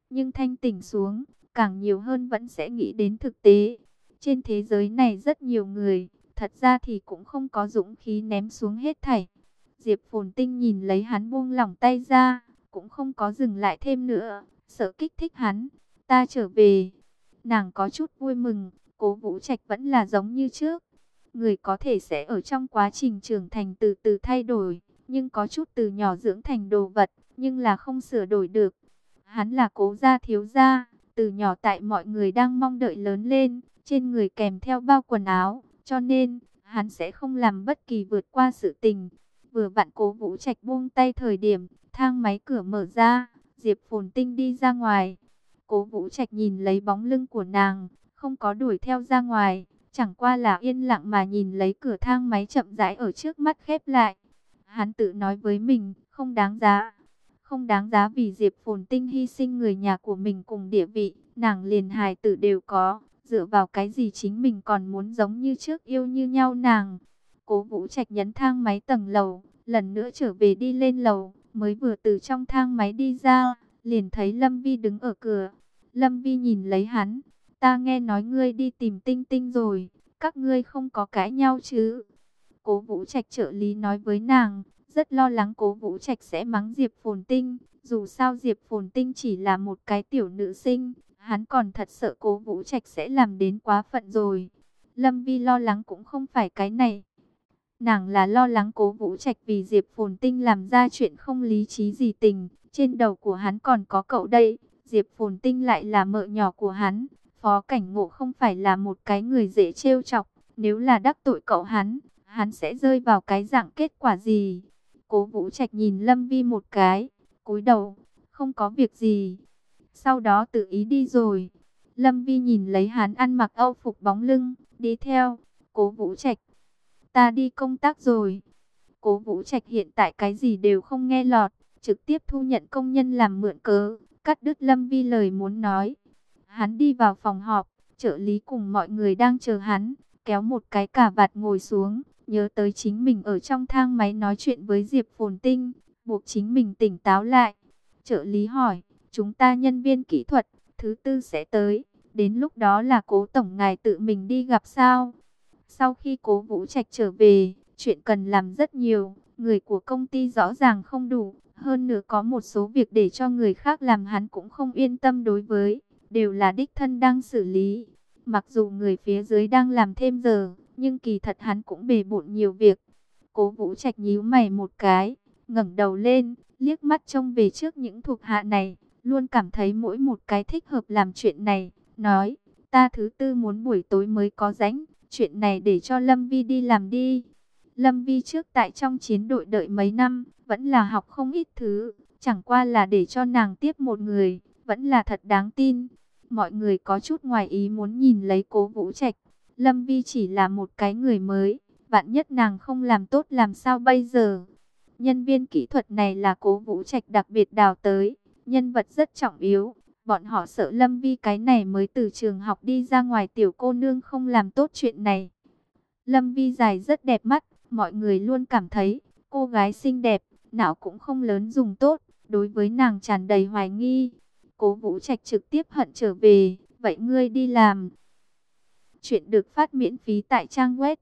nhưng thanh tỉnh xuống, càng nhiều hơn vẫn sẽ nghĩ đến thực tế. Trên thế giới này rất nhiều người, thật ra thì cũng không có dũng khí ném xuống hết thảy. Diệp Phồn Tinh nhìn lấy hắn buông lỏng tay ra, cũng không có dừng lại thêm nữa, sợ kích thích hắn. Ta trở về. Nàng có chút vui mừng, Cố Vũ Trạch vẫn là giống như trước. Người có thể sẽ ở trong quá trình trưởng thành từ từ thay đổi, nhưng có chút từ nhỏ dưỡng thành đồ vật, nhưng là không sửa đổi được. Hắn là Cố gia thiếu gia, từ nhỏ tại mọi người đang mong đợi lớn lên, trên người kèm theo bao quần áo, cho nên hắn sẽ không làm bất kỳ vượt qua sự tình. Vừa vặn Cố Vũ Trạch buông tay thời điểm, thang máy cửa mở ra, Diệp Phồn Tinh đi ra ngoài. Cố Vũ Trạch nhìn lấy bóng lưng của nàng, không có đuổi theo ra ngoài, chẳng qua là yên lặng mà nhìn lấy cửa thang máy chậm rãi ở trước mắt khép lại. Hắn tự nói với mình, không đáng giá. Không đáng giá vì Diệp Phồn Tinh hy sinh người nhà của mình cùng địa vị, nàng liền hài tử đều có, dựa vào cái gì chính mình còn muốn giống như trước yêu như nhau nàng. Cố Vũ Trạch nhấn thang máy tầng lầu, lần nữa trở về đi lên lầu, mới vừa từ trong thang máy đi ra, liền thấy Lâm Vi đứng ở cửa. Lâm Vi nhìn lấy hắn, ta nghe nói ngươi đi tìm Tinh Tinh rồi, các ngươi không có cãi nhau chứ? Cố Vũ Trạch trợ lý nói với nàng, rất lo lắng Cố Vũ Trạch sẽ mắng Diệp Phồn Tinh. Dù sao Diệp Phồn Tinh chỉ là một cái tiểu nữ sinh, hắn còn thật sợ Cố Vũ Trạch sẽ làm đến quá phận rồi. Lâm Vi lo lắng cũng không phải cái này. Nàng là lo lắng Cố Vũ Trạch vì Diệp Phồn Tinh làm ra chuyện không lý trí gì tình. Trên đầu của hắn còn có cậu đây. Diệp Phồn Tinh lại là mợ nhỏ của hắn. Phó Cảnh Ngộ không phải là một cái người dễ trêu chọc. Nếu là đắc tội cậu hắn sẽ rơi vào cái dạng kết quả gì? Cố Vũ Trạch nhìn Lâm Vi một cái, cúi đầu, không có việc gì. Sau đó tự ý đi rồi. Lâm Vi nhìn lấy hắn ăn mặc âu phục bóng lưng, đi theo. Cố Vũ Trạch, ta đi công tác rồi. Cố Vũ Trạch hiện tại cái gì đều không nghe lọt, trực tiếp thu nhận công nhân làm mượn cớ, cắt đứt Lâm Vi lời muốn nói. Hắn đi vào phòng họp, trợ lý cùng mọi người đang chờ hắn, kéo một cái cà vạt ngồi xuống, nhớ tới chính mình ở trong thang máy nói chuyện với Diệp Phồn Tinh, buộc chính mình tỉnh táo lại. Trợ lý hỏi, chúng ta nhân viên kỹ thuật, thứ tư sẽ tới, đến lúc đó là Cố tổng ngài tự mình đi gặp sao? Sau khi Cố Vũ Trạch trở về, chuyện cần làm rất nhiều, người của công ty rõ ràng không đủ, hơn nữa có một số việc để cho người khác làm hắn cũng không yên tâm đối với, đều là đích thân đang xử lý. Mặc dù người phía dưới đang làm thêm giờ, nhưng kỳ thật hắn cũng bề bộn nhiều việc. Cố Vũ Trạch nhíu mày một cái, ngẩng đầu lên, liếc mắt trông về trước những thuộc hạ này, luôn cảm thấy mỗi một cái thích hợp làm chuyện này, nói, ta thứ tư muốn buổi tối mới có rảnh, chuyện này để cho Lâm Vi đi làm đi. Lâm Vi trước tại trong chiến đội đợi mấy năm, vẫn là học không ít thứ, chẳng qua là để cho nàng tiếp một người, vẫn là thật đáng tin. Mọi người có chút ngoài ý muốn nhìn lấy Cố Vũ Trạch. Lâm Vi chỉ là một cái người mới, vạn nhất nàng không làm tốt làm sao bây giờ? Nhân viên kỹ thuật này là Cố Vũ Trạch đặc biệt đào tới, nhân vật rất trọng yếu. Bọn họ sợ Lâm Vi cái này mới từ trường học đi ra ngoài tiểu cô nương không làm tốt chuyện này. Lâm Vi dài rất đẹp mắt, mọi người luôn cảm thấy cô gái xinh đẹp, não cũng không lớn dùng tốt, đối với nàng tràn đầy hoài nghi. Cố Vũ Trạch trực tiếp hận trở về, vậy ngươi đi làm. Chuyện được phát miễn phí tại trang web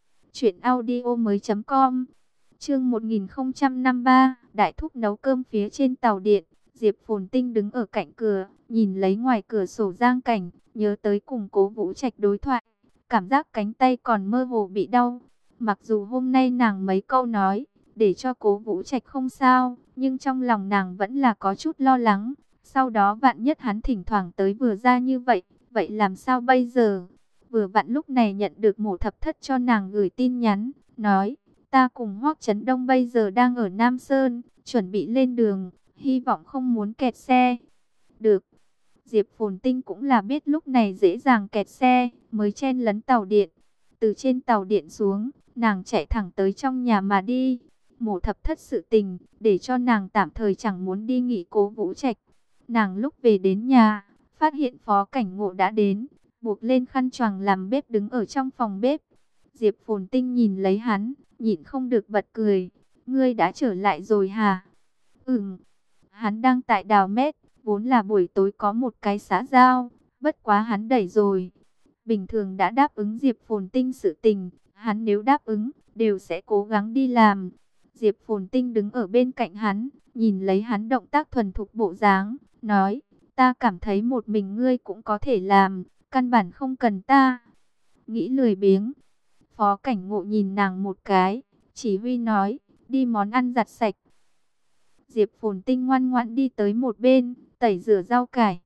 truyệnaudiomoi.com. Chương 1053, Đại thúc nấu cơm phía trên tàu điện. Diệp Phồn Tinh đứng ở cạnh cửa, nhìn lấy ngoài cửa sổ giang cảnh, nhớ tới cùng Cố Vũ Trạch đối thoại, cảm giác cánh tay còn mơ hồ bị đau. Mặc dù hôm nay nàng mấy câu nói để cho Cố Vũ Trạch không sao, nhưng trong lòng nàng vẫn là có chút lo lắng. Sau đó vạn nhất hắn thỉnh thoảng tới vừa ra như vậy, vậy làm sao bây giờ? Vừa vặn lúc này nhận được Mộ Thập Thất cho nàng gửi tin nhắn, nói, ta cùng Hoắc Chấn Đông bây giờ đang ở Nam Sơn, chuẩn bị lên đường, hy vọng không muốn kẹt xe. Được. Diệp Phồn Tinh cũng là biết lúc này dễ dàng kẹt xe, mới chen lấn tàu điện. Từ trên tàu điện xuống, nàng chạy thẳng tới trong nhà mà đi. Mộ Thập Thất sự tình, để cho nàng tạm thời chẳng muốn đi nghỉ Cố Vũ Trạch. Nàng lúc về đến nhà, phát hiện Phó Cảnh Ngộ đã đến, buộc lên khăn choàng làm bếp đứng ở trong phòng bếp. Diệp Phồn Tinh nhìn lấy hắn, nhịn không được bật cười. Ngươi đã trở lại rồi hả? Hắn đang tại đào mét, Vốn là buổi tối có một cái xã giao, bất quá hắn đẩy rồi. Bình thường đã đáp ứng Diệp Phồn Tinh sự tình, hắn nếu đáp ứng, đều sẽ cố gắng đi làm. Diệp Phồn Tinh đứng ở bên cạnh hắn, nhìn lấy hắn động tác thuần thục bộ dáng, nói, ta cảm thấy một mình ngươi cũng có thể làm, căn bản không cần ta. Nghĩ lười biếng. Phó Cảnh Ngộ nhìn nàng một cái, chỉ huy nói, đi món ăn giặt sạch. Diệp Phồn Tinh ngoan ngoãn đi tới một bên, tẩy rửa rau cải.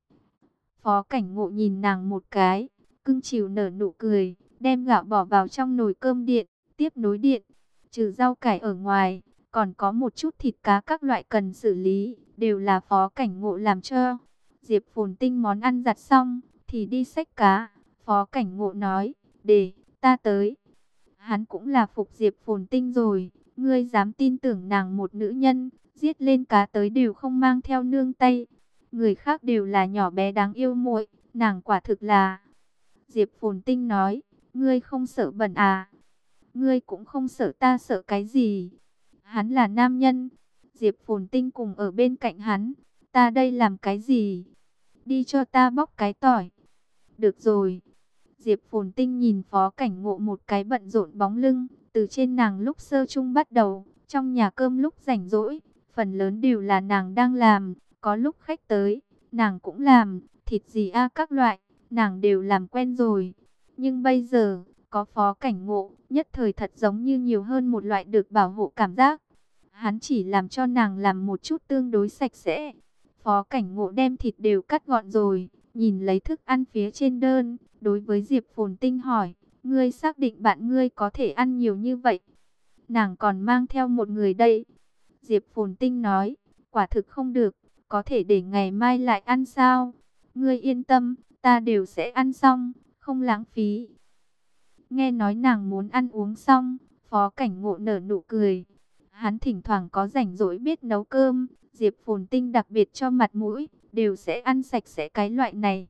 Phó Cảnh Ngộ nhìn nàng một cái, cưng chiều nở nụ cười, đem gạo bỏ vào trong nồi cơm điện, tiếp nối điện. Trừ rau cải ở ngoài, còn có một chút thịt cá các loại cần xử lý, đều là Phó Cảnh Ngộ làm cho. Diệp Phồn Tinh món ăn giặt xong, thì đi xách cá. Phó Cảnh Ngộ nói, để ta tới. Hắn cũng là phục Diệp Phồn Tinh rồi, ngươi dám tin tưởng nàng một nữ nhân, giết lên cá tới đều không mang theo nương tay. Người khác đều là nhỏ bé đáng yêu muội, nàng quả thực là... Diệp Phồn Tinh nói, ngươi không sợ bẩn à? Ngươi cũng không sợ, ta sợ cái gì? Hắn là nam nhân. Diệp Phồn Tinh cùng ở bên cạnh hắn. Ta đây làm cái gì? Đi cho ta bóc cái tỏi. Được rồi. Diệp Phồn Tinh nhìn Phó Cảnh Ngộ một cái bận rộn bóng lưng. Từ trên nàng lúc sơ chung bắt đầu, trong nhà cơm lúc rảnh rỗi, phần lớn đều là nàng đang làm. Có lúc khách tới, nàng cũng làm. Thịt gì a các loại, nàng đều làm quen rồi. Nhưng bây giờ, có Phó Cảnh Ngộ, nhất thời thật giống như nhiều hơn một loại được bảo hộ cảm giác. Hắn chỉ làm cho nàng làm một chút tương đối sạch sẽ. Phó Cảnh Ngộ đem thịt đều cắt gọn rồi, nhìn lấy thức ăn phía trên đơn, đối với Diệp Phồn Tinh hỏi, ngươi xác định bạn ngươi có thể ăn nhiều như vậy? Nàng còn mang theo một người đây. Diệp Phồn Tinh nói, quả thực không được, có thể để ngày mai lại ăn sao? Ngươi yên tâm, ta đều sẽ ăn xong, không lãng phí. Nghe nói nàng muốn ăn uống xong, Phó Cảnh Ngộ nở nụ cười. Hắn thỉnh thoảng có rảnh rỗi biết nấu cơm, Diệp Phồn Tinh đặc biệt cho mặt mũi, đều sẽ ăn sạch sẽ cái loại này.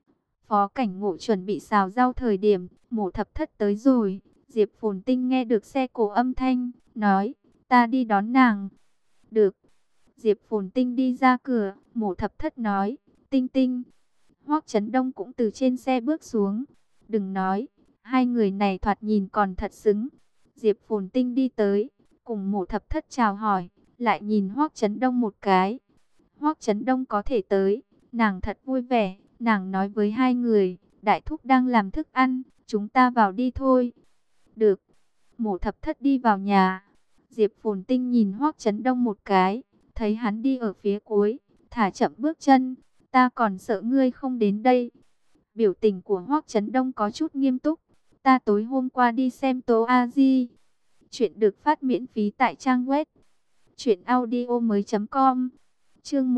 Phó Cảnh Ngộ chuẩn bị xào rau thời điểm, Mộ Thập Thất tới rồi. Diệp Phồn Tinh nghe được xe cộ âm thanh, nói, ta đi đón nàng. Được. Diệp Phồn Tinh đi ra cửa, Mộ Thập Thất nói, Tinh Tinh. Hoắc Chấn Đông cũng từ trên xe bước xuống. Đừng nói, hai người này thoạt nhìn còn thật xứng. Diệp Phồn Tinh đi tới, cùng Mộ Thập Thất chào hỏi, lại nhìn Hoắc Chấn Đông một cái. Hoắc Chấn Đông có thể tới, nàng thật vui vẻ. Nàng nói với hai người, đại thúc đang làm thức ăn, chúng ta vào đi thôi. Được. Mộ Thập Thất đi vào nhà. Diệp Phồn Tinh nhìn Hoắc Chấn Đông một cái, thấy hắn đi ở phía cuối, thả chậm bước chân. Ta còn sợ ngươi không đến đây. Biểu tình của Hoắc Chấn Đông có chút nghiêm túc. Ta tối hôm qua đi xem Tố A Di. Chuyện được phát miễn phí tại trang web truyệnaudiomoi.com. Chương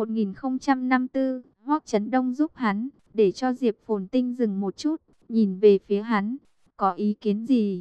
1054, Hoắc Chấn Đông giúp hắn, để cho Diệp Phồn Tinh dừng một chút, nhìn về phía hắn, có ý kiến gì?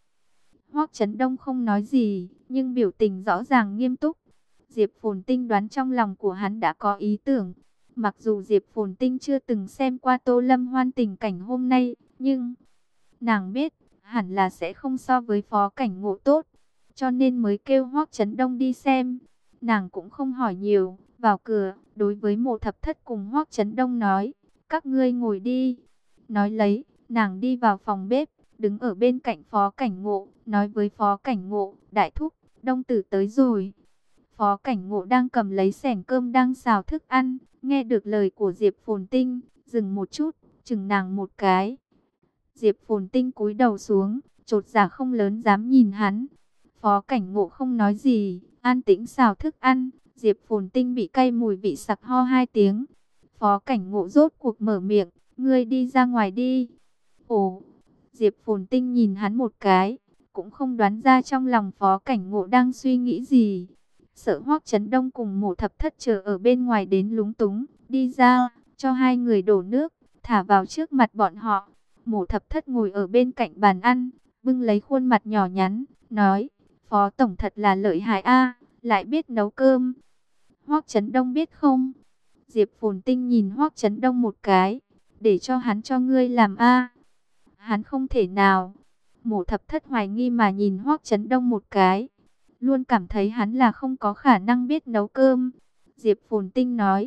Hoắc Chấn Đông không nói gì, nhưng biểu tình rõ ràng nghiêm túc. Diệp Phồn Tinh đoán trong lòng của hắn đã có ý tưởng. Mặc dù Diệp Phồn Tinh chưa từng xem qua Tô Lâm Hoan tình cảnh hôm nay, nhưng nàng biết hẳn là sẽ không so với Phó Cảnh Ngộ tốt, cho nên mới kêu Hoắc Chấn Đông đi xem. Nàng cũng không hỏi nhiều, vào cửa, đối với Mộ Thập Thất cùng Hoắc Chấn Đông nói, các ngươi ngồi đi. Nói lấy, nàng đi vào phòng bếp, đứng ở bên cạnh Phó Cảnh Ngộ, nói với Phó Cảnh Ngộ, đại thúc, Đông Tử tới rồi. Phó Cảnh Ngộ đang cầm lấy xẻng cơm đang xào thức ăn, nghe được lời của Diệp Phồn Tinh, dừng một chút, chừng nàng một cái. Diệp Phồn Tinh cúi đầu xuống, chột dạ không lớn dám nhìn hắn. Phó Cảnh Ngộ không nói gì, an tĩnh xào thức ăn. Diệp Phồn Tinh bị cay mùi vị sặc ho hai tiếng. Phó Cảnh Ngộ rốt cuộc mở miệng, ngươi đi ra ngoài đi. Ồ, Diệp Phồn Tinh nhìn hắn một cái, cũng không đoán ra trong lòng Phó Cảnh Ngộ đang suy nghĩ gì. Sợ Hoắc Chấn Đông cùng Mộ Thập Thất chờ ở bên ngoài đến lúng túng, đi ra, cho hai người đổ nước, thả vào trước mặt bọn họ. Mộ Thập Thất ngồi ở bên cạnh bàn ăn, bưng lấy khuôn mặt nhỏ nhắn, nói, Phó Tổng thật là lợi hại a, lại biết nấu cơm. Hoắc Chấn Đông biết không? Diệp Phồn Tinh nhìn Hoắc Chấn Đông một cái, để cho hắn cho ngươi làm a. Hắn không thể nào. Mộ Thập Thất hoài nghi mà nhìn Hoắc Chấn Đông một cái, luôn cảm thấy hắn là không có khả năng biết nấu cơm. Diệp Phồn Tinh nói,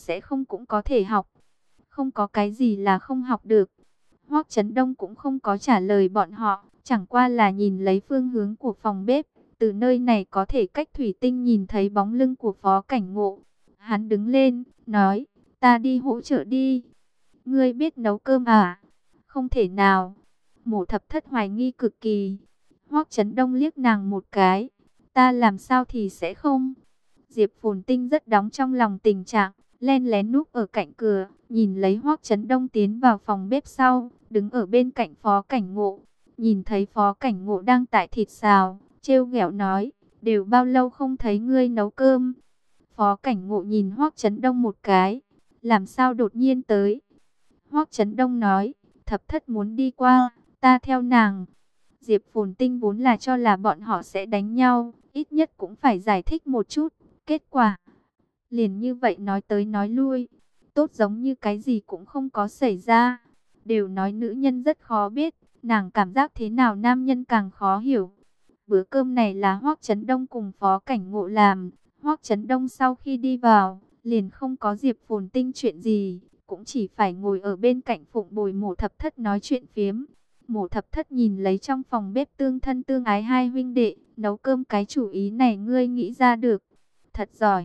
sẽ không cũng có thể học. Không có cái gì là không học được. Hoắc Chấn Đông cũng không có trả lời bọn họ, chẳng qua là nhìn lấy phương hướng của phòng bếp. Từ nơi này có thể cách thủy tinh nhìn thấy bóng lưng của Phó Cảnh Ngộ. Hắn đứng lên, nói, ta đi hỗ trợ đi. Ngươi biết nấu cơm à? Không thể nào. Mộ Thập Thất hoài nghi cực kỳ. Hoắc Chấn Đông liếc nàng một cái. Ta làm sao thì sẽ không. Diệp Phồn Tinh rất đóng trong lòng tình trạng, len lén núp ở cạnh cửa, nhìn lấy Hoắc Chấn Đông tiến vào phòng bếp sau, đứng ở bên cạnh Phó Cảnh Ngộ. Nhìn thấy Phó Cảnh Ngộ đang tại thịt xào, trêu ghẹo nói, đều bao lâu không thấy ngươi nấu cơm. Phó Cảnh Ngộ nhìn Hoắc Chấn Đông một cái, làm sao đột nhiên tới. Hoắc Chấn Đông nói, Thập Thất muốn đi qua, ta theo nàng. Diệp Phồn Tinh vốn là cho là bọn họ sẽ đánh nhau, ít nhất cũng phải giải thích một chút. Kết quả, liền như vậy nói tới nói lui, tốt giống như cái gì cũng không có xảy ra. Đều nói nữ nhân rất khó biết, nàng cảm giác thế nào nam nhân càng khó hiểu. Bữa cơm này là Hoắc Chấn Đông cùng Phó Cảnh Ngộ làm. Hoắc Chấn Đông sau khi đi vào, liền không có Diệp Phồn Tinh chuyện gì, cũng chỉ phải ngồi ở bên cạnh phụng bồi Mộ Thập Thất nói chuyện phiếm. Mộ Thập Thất nhìn lấy trong phòng bếp tương thân tương ái hai huynh đệ, nấu cơm cái chủ ý này ngươi nghĩ ra được. Thật giỏi.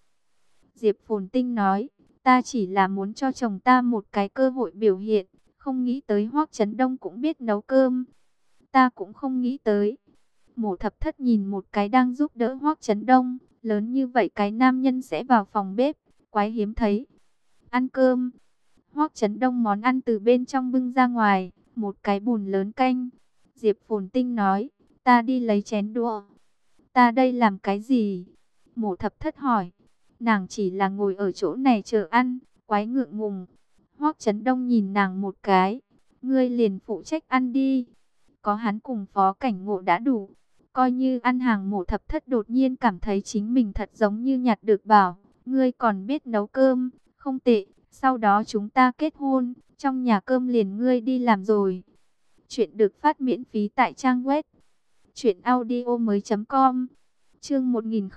Diệp Phồn Tinh nói, ta chỉ là muốn cho chồng ta một cái cơ hội biểu hiện, không nghĩ tới Hoắc Chấn Đông cũng biết nấu cơm. Ta cũng không nghĩ tới. Mộ Thập Thất nhìn một cái đang giúp đỡ Hoắc Chấn Đông, lớn như vậy cái nam nhân sẽ vào phòng bếp, quái hiếm thấy. Ăn cơm. Hoắc Chấn Đông món ăn từ bên trong bưng ra ngoài, một cái bùn lớn canh. Diệp Phồn Tinh nói, ta đi lấy chén đũa. Ta đây làm cái gì? Mộ Thập Thất hỏi. Nàng chỉ là ngồi ở chỗ này chờ ăn, quái ngượng ngùng. Hoắc Chấn Đông nhìn nàng một cái. Ngươi liền phụ trách ăn đi. Có hắn cùng Phó Cảnh Ngộ đã đủ. Coi như ăn hàng. Mộ Thập Thất đột nhiên cảm thấy chính mình thật giống như nhặt được bảo. Ngươi còn biết nấu cơm, không tệ. Sau đó chúng ta kết hôn, trong nhà cơm liền ngươi đi làm rồi. Chuyện được phát miễn phí tại trang web truyệnaudiomoi.com. Chương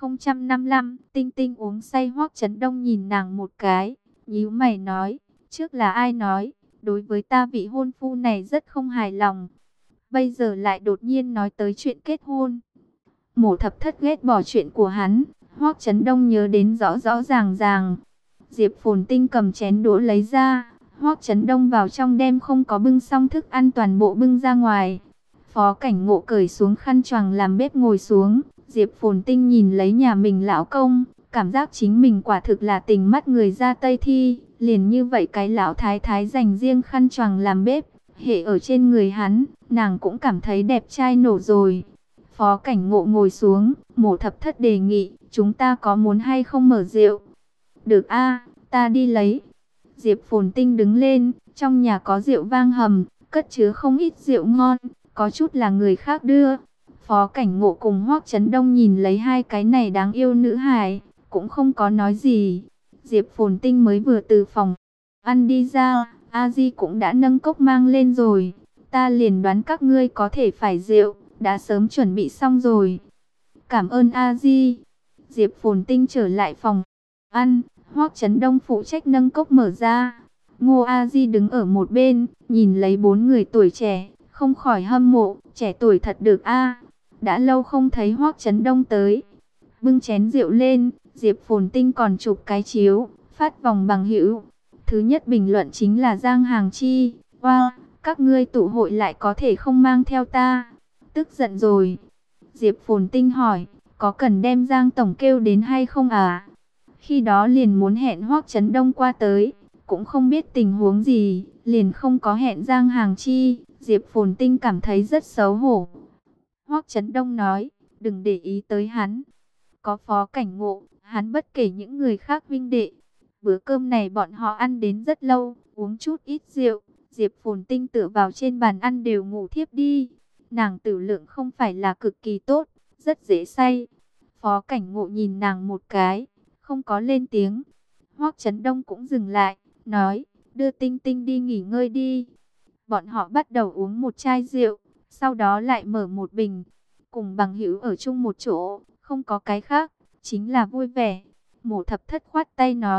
1055, Tinh Tinh uống say. Hoắc Chấn Đông nhìn nàng một cái, nhíu mày nói, trước là ai nói, đối với ta vị hôn phu này rất không hài lòng. Bây giờ lại đột nhiên nói tới chuyện kết hôn. Mộ Thập Thất ghét bỏ chuyện của hắn, Hoắc Chấn Đông nhớ đến rõ rõ ràng ràng. Diệp Phồn Tinh cầm chén đũa lấy ra, Hoắc Chấn Đông vào trong đem không có bưng xong thức ăn toàn bộ bưng ra ngoài. Phó Cảnh Ngộ cởi xuống khăn choàng làm bếp ngồi xuống. Diệp Phồn Tinh nhìn lấy nhà mình lão công, cảm giác chính mình quả thực là tình mắt người ra Tây Thi. Liền như vậy cái lão thái thái dành riêng khăn choàng làm bếp, hệ ở trên người hắn, nàng cũng cảm thấy đẹp trai nổ rồi. Phó Cảnh Ngộ ngồi xuống, Mộ Thập Thất đề nghị, chúng ta có muốn hay không mở rượu? Được a, ta đi lấy. Diệp Phồn Tinh đứng lên, trong nhà có rượu vang hầm, cất chứa không ít rượu ngon, có chút là người khác đưa. Phó Cảnh Ngộ cùng Hoắc Chấn Đông nhìn lấy hai cái này đáng yêu nữ hài, cũng không có nói gì. Diệp Phồn Tinh mới vừa từ phòng ăn đi ra, A Di cũng đã nâng cốc mang lên rồi. Ta liền đoán các ngươi có thể phải rượu, đã sớm chuẩn bị xong rồi. Cảm ơn A Di. Diệp Phồn Tinh trở lại phòng ăn, Hoắc Chấn Đông phụ trách nâng cốc mở ra. Ngô A Di đứng ở một bên, nhìn lấy bốn người tuổi trẻ, không khỏi hâm mộ, trẻ tuổi thật được a. Đã lâu không thấy Hoắc Chấn Đông tới. Bưng chén rượu lên, Diệp Phồn Tinh còn chụp cái chiếu, phát vòng bằng hữu. Thứ nhất bình luận chính là Giang Hàng Chi. Wow, các ngươi tụ hội lại có thể không mang theo ta. Tức giận rồi. Diệp Phồn Tinh hỏi, có cần đem Giang Tổng kêu đến hay không à? Khi đó liền muốn hẹn Hoắc Chấn Đông qua tới, cũng không biết tình huống gì, liền không có hẹn Giang Hàng Chi. Diệp Phồn Tinh cảm thấy rất xấu hổ. Hoắc Chấn Đông nói, đừng để ý tới hắn. Có Phó Cảnh Ngộ, hắn bất kể những người khác huynh đệ. Bữa cơm này bọn họ ăn đến rất lâu, uống chút ít rượu. Diệp Phồn Tinh tựa vào trên bàn ăn đều ngủ thiếp đi. Nàng tử lượng không phải là cực kỳ tốt, rất dễ say. Phó Cảnh Ngộ nhìn nàng một cái, không có lên tiếng. Hoắc Chấn Đông cũng dừng lại, nói, đưa Tinh Tinh đi nghỉ ngơi đi. Bọn họ bắt đầu uống một chai rượu, sau đó lại mở một bình. Cùng bằng hữu ở chung một chỗ, không có cái khác, chính là vui vẻ. Mộ Thập Thất khoát tay nói,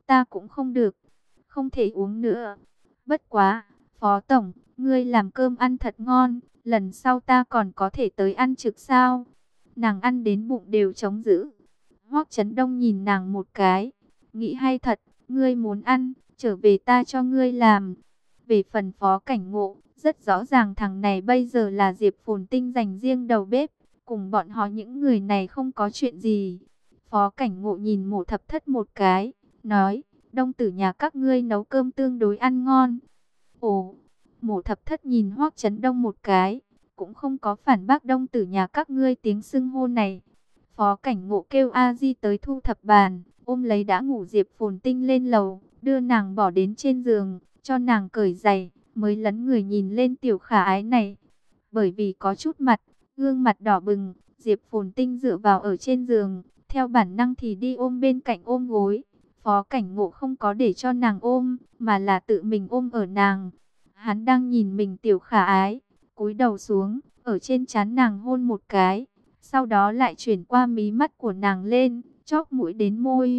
ta cũng không được, không thể uống nữa. Bất quá, Phó Tổng, ngươi làm cơm ăn thật ngon, lần sau ta còn có thể tới ăn trực sao? Nàng ăn đến bụng đều trống dữ. Hoắc Chấn Đông nhìn nàng một cái, nghĩ hay thật, ngươi muốn ăn, trở về ta cho ngươi làm. Về phần Phó Cảnh Ngộ, rất rõ ràng thằng này bây giờ là Diệp Phồn Tinh dành riêng đầu bếp, cùng bọn họ những người này không có chuyện gì. Phó Cảnh Ngộ nhìn Mộ Thập Thất một cái, nói, Đông tử nhà các ngươi nấu cơm tương đối ăn ngon. Ồ, Mộ Thập Thất nhìn Hoắc Chấn Đông một cái, cũng không có phản bác Đông tử nhà các ngươi tiếng xưng hô này. Phó Cảnh Ngộ kêu A Di tới thu thập bàn, ôm lấy đã ngủ Diệp Phồn Tinh lên lầu, đưa nàng bỏ đến trên giường, cho nàng cởi giày, mới lấn người nhìn lên tiểu khả ái này. Bởi vì có chút mặt, gương mặt đỏ bừng, Diệp Phồn Tinh dựa vào ở trên giường, theo bản năng thì đi ôm bên cạnh ôm gối. Phó Cảnh Ngộ không có để cho nàng ôm, mà là tự mình ôm ở nàng. Hắn đang nhìn mình tiểu khả ái, cúi đầu xuống, ở trên trán nàng hôn một cái, sau đó lại chuyển qua mí mắt của nàng lên, chóp mũi đến môi.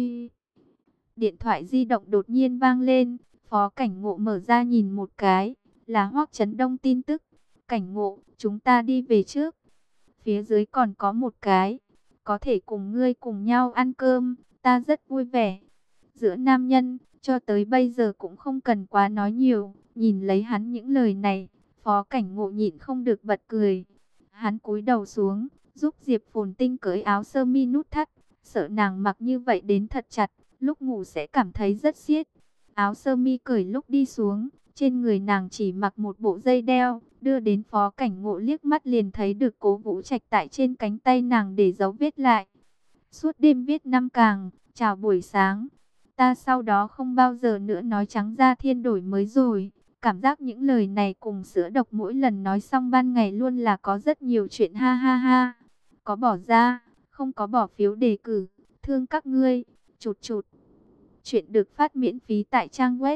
Điện thoại di động đột nhiên vang lên, Phó Cảnh Ngộ mở ra nhìn một cái, là Hoắc Chấn Đông tin tức. Cảnh Ngộ, chúng ta đi về trước. Phía dưới còn có một cái, có thể cùng ngươi cùng nhau ăn cơm, ta rất vui vẻ. Giữa nam nhân, cho tới bây giờ cũng không cần quá nói nhiều, nhìn lấy hắn những lời này, Phó Cảnh Ngộ nhịn không được bật cười. Hắn cúi đầu xuống, giúp Diệp Phồn Tinh cởi áo sơ mi nút thắt, sợ nàng mặc như vậy đến thật chặt, lúc ngủ sẽ cảm thấy rất siết. Áo sơ mi cởi lúc đi xuống, trên người nàng chỉ mặc một bộ dây đeo, đưa đến Phó Cảnh Ngộ liếc mắt liền thấy được Cố Vũ Trạch tại trên cánh tay nàng để dấu vết lại. Suốt đêm viết năm càng, chào buổi sáng. Ta sau đó không bao giờ nữa nói trắng ra thiên đổi mới rồi. Cảm giác những lời này cùng sữa độc mỗi lần nói xong ban ngày luôn là có rất nhiều chuyện ha ha ha. Có bỏ ra, không có bỏ phiếu đề cử, thương các ngươi, chụt chụt. Chuyện được phát miễn phí tại trang web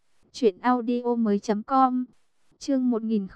truyệnaudiomoi.com. Chương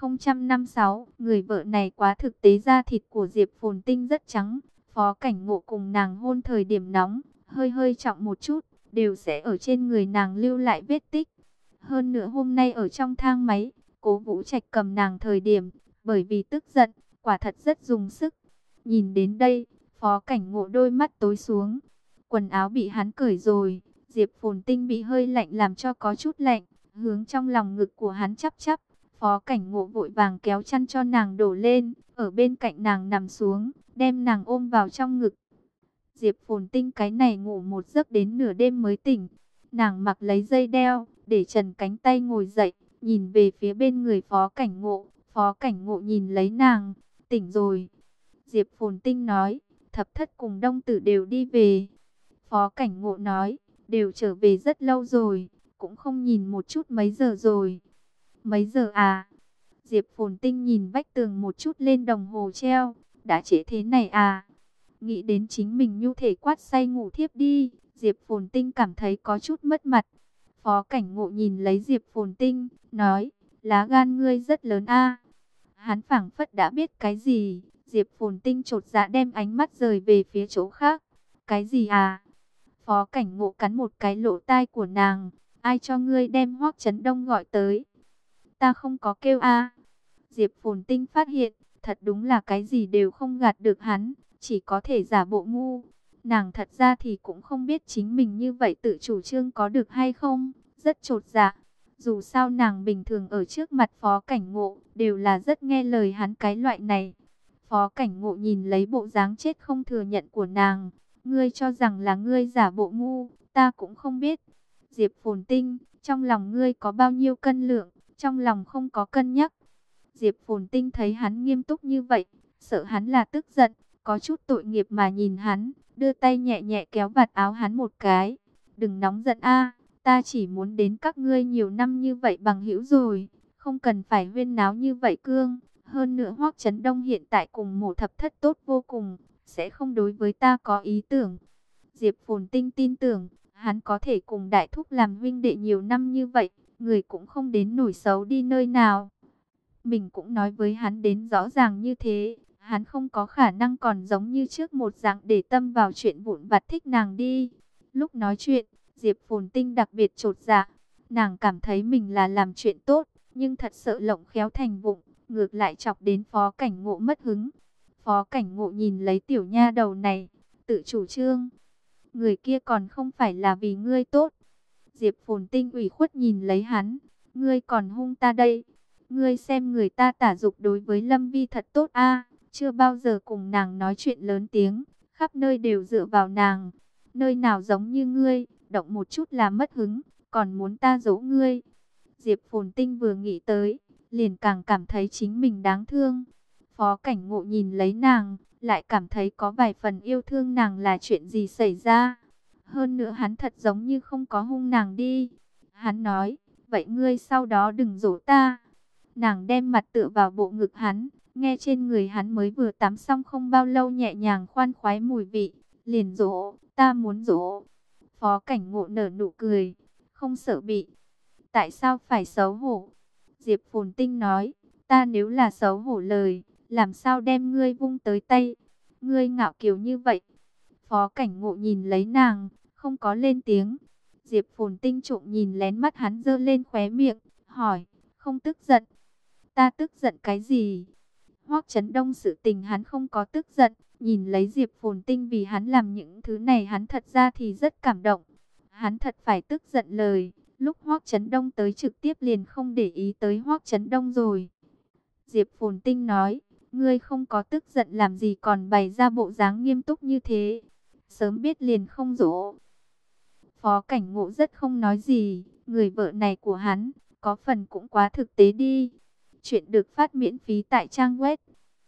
1056, người vợ này quá thực tế, da thịt của Diệp Phồn Tinh rất trắng, Phó Cảnh Ngộ cùng nàng hôn thời điểm nóng, hơi hơi trọng một chút, đều sẽ ở trên người nàng lưu lại vết tích. Hơn nữa hôm nay ở trong thang máy, Cố Vũ Trạch cầm nàng thời điểm, bởi vì tức giận, quả thật rất dùng sức. Nhìn đến đây, Phó Cảnh Ngộ đôi mắt tối xuống, quần áo bị hắn cởi rồi, Diệp Phồn Tinh bị hơi lạnh làm cho có chút lạnh, hướng trong lòng ngực của hắn chắp chắp. Phó Cảnh Ngộ vội vàng kéo chăn cho nàng đổ lên, ở bên cạnh nàng nằm xuống, đem nàng ôm vào trong ngực. Diệp Phồn Tinh cái này ngủ một giấc đến nửa đêm mới tỉnh. Nàng mặc lấy dây đeo, để trần cánh tay ngồi dậy, nhìn về phía bên người Phó Cảnh Ngộ. Phó Cảnh Ngộ nhìn lấy nàng, tỉnh rồi. Diệp Phồn Tinh nói, Thập Thất cùng Đông Tử đều đi về. Phó Cảnh Ngộ nói, đều trở về rất lâu rồi, cũng không nhìn một chút mấy giờ rồi. Mấy giờ à? Diệp Phồn Tinh nhìn vách tường một chút lên đồng hồ treo, đã trễ thế này à? Nghĩ đến chính mình nhu thể quát say ngủ thiếp đi, Diệp Phồn Tinh cảm thấy có chút mất mặt. Phó Cảnh Ngộ nhìn lấy Diệp Phồn Tinh, nói, lá gan ngươi rất lớn a. Hắn phảng phất đã biết cái gì, Diệp Phồn Tinh chột dạ đem ánh mắt rời về phía chỗ khác. Cái gì à? Phó Cảnh Ngộ cắn một cái lỗ tai của nàng, ai cho ngươi đem Hoắc Chấn Đông gọi tới? Ta không có kêu a. Diệp Phồn Tinh phát hiện, thật đúng là cái gì đều không gạt được hắn, chỉ có thể giả bộ ngu. Nàng thật ra thì cũng không biết chính mình như vậy tự chủ trương có được hay không, rất chột dạ. Dù sao nàng bình thường ở trước mặt Phó Cảnh Ngộ, đều là rất nghe lời hắn cái loại này. Phó Cảnh Ngộ nhìn lấy bộ dáng chết không thừa nhận của nàng, ngươi cho rằng là ngươi giả bộ ngu, ta cũng không biết. Diệp Phồn Tinh, trong lòng ngươi có bao nhiêu cân lượng, trong lòng không có cân nhắc. Diệp Phồn Tinh thấy hắn nghiêm túc như vậy, sợ hắn là tức giận, có chút tội nghiệp mà nhìn hắn, đưa tay nhẹ nhẹ kéo vạt áo hắn một cái. Đừng nóng giận a, ta chỉ muốn đến các ngươi nhiều năm như vậy bằng hữu rồi, không cần phải huyên náo như vậy cương. Hơn nữa Hoắc Chấn Đông hiện tại cùng Mộ Thập Thất tốt vô cùng, sẽ không đối với ta có ý tưởng. Diệp Phồn Tinh tin tưởng, hắn có thể cùng Đại Thúc làm huynh đệ nhiều năm như vậy, người cũng không đến nổi xấu đi nơi nào. Mình cũng nói với hắn đến rõ ràng như thế, hắn không có khả năng còn giống như trước một dạng để tâm vào chuyện vụn vặt thích nàng đi. Lúc nói chuyện, Diệp Phồn Tinh đặc biệt chột dạ, nàng cảm thấy mình là làm chuyện tốt, nhưng thật sợ lộng khéo thành vụng, ngược lại chọc đến Phó Cảnh Ngộ mất hứng. Phó Cảnh Ngộ nhìn lấy tiểu nha đầu này, tự chủ trương, người kia còn không phải là vì ngươi tốt. Diệp Phồn Tinh ủy khuất nhìn lấy hắn, ngươi còn hung ta đây. Ngươi xem người ta tả dục đối với Lâm Vi thật tốt a, chưa bao giờ cùng nàng nói chuyện lớn tiếng, khắp nơi đều dựa vào nàng. Nơi nào giống như ngươi, động một chút là mất hứng, còn muốn ta dỗ ngươi. Diệp Phồn Tinh vừa nghĩ tới, liền càng cảm thấy chính mình đáng thương. Phó Cảnh Ngộ nhìn lấy nàng, lại cảm thấy có vài phần yêu thương nàng là chuyện gì xảy ra. Hơn nữa hắn thật giống như không có hung nàng đi. Hắn nói, vậy ngươi sau đó đừng dỗ ta. Nàng đem mặt tựa vào bộ ngực hắn, nghe trên người hắn mới vừa tắm xong không bao lâu nhẹ nhàng khoan khoái mùi vị. Liền dỗ, ta muốn dỗ. Phó Cảnh Ngộ nở nụ cười, không sợ bị. Tại sao phải xấu hổ? Diệp Phồn Tinh nói, ta nếu là xấu hổ lời, làm sao đem ngươi vung tới tay? Ngươi ngạo kiều như vậy. Phó Cảnh Ngộ nhìn lấy nàng, không có lên tiếng. Diệp Phồn Tinh trộm nhìn lén mắt hắn giơ lên khóe miệng, hỏi, không tức giận. Ta tức giận cái gì? Hoắc Chấn Đông sự tình hắn không có tức giận, nhìn lấy Diệp Phồn Tinh vì hắn làm những thứ này hắn thật ra thì rất cảm động. Hắn thật phải tức giận lời, lúc Hoắc Chấn Đông tới trực tiếp liền không để ý tới Hoắc Chấn Đông rồi. Diệp Phồn Tinh nói, ngươi không có tức giận làm gì còn bày ra bộ dáng nghiêm túc như thế. Sớm biết liền không dỗ. Phó Cảnh Ngộ rất không nói gì, người vợ này của hắn, có phần cũng quá thực tế đi. Chuyện được phát miễn phí tại trang web